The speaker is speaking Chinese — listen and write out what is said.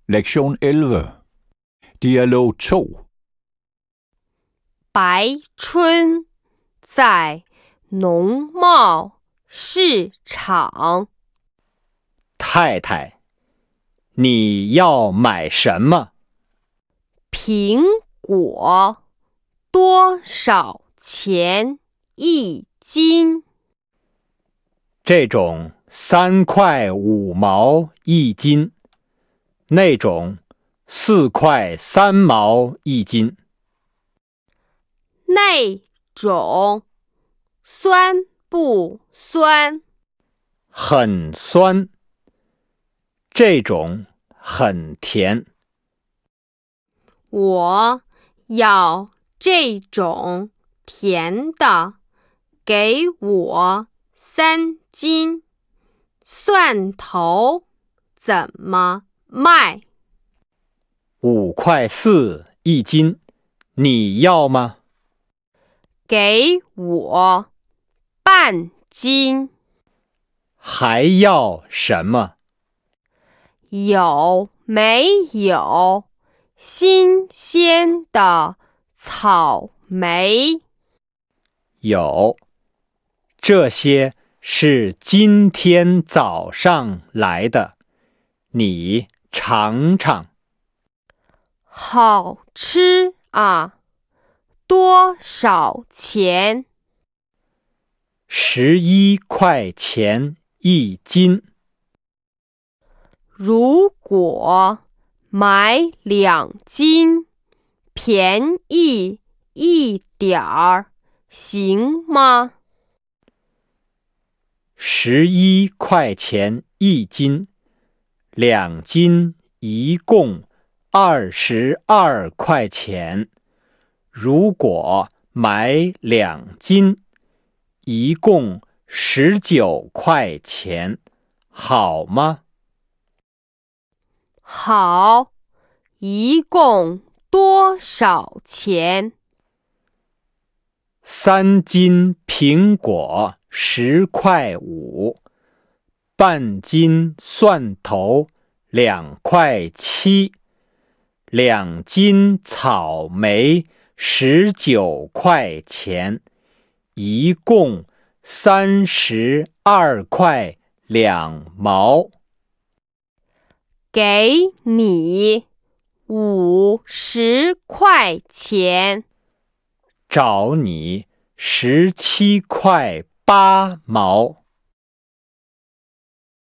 Lektion 11. Dialog 2. 白春在农贸市场。 太太，你要买什么？ 苹果多少钱一斤？ 这种3块5毛一斤，那种4块3毛一斤。 那种酸不酸？ 很酸。这种很甜。 我要这种甜的，给我3斤。蒜头怎么卖 5块4一斤，你要吗？ 给我半斤。 还要什么？ 有没有新鲜的草莓？ 有，这些是今天早上来的，你尝尝。 好吃啊！多少钱 ？11块钱一斤。 如果买2斤，便宜一点儿，行吗 ？11块钱一斤，2斤一共22块钱。如果买2斤，一共19块钱，好吗？ 好，一共多少钱 ？3斤苹果10块5，半斤蒜头2块7， 2斤草莓19块钱，一共32块2毛。 给你50块钱。 找你17块8毛。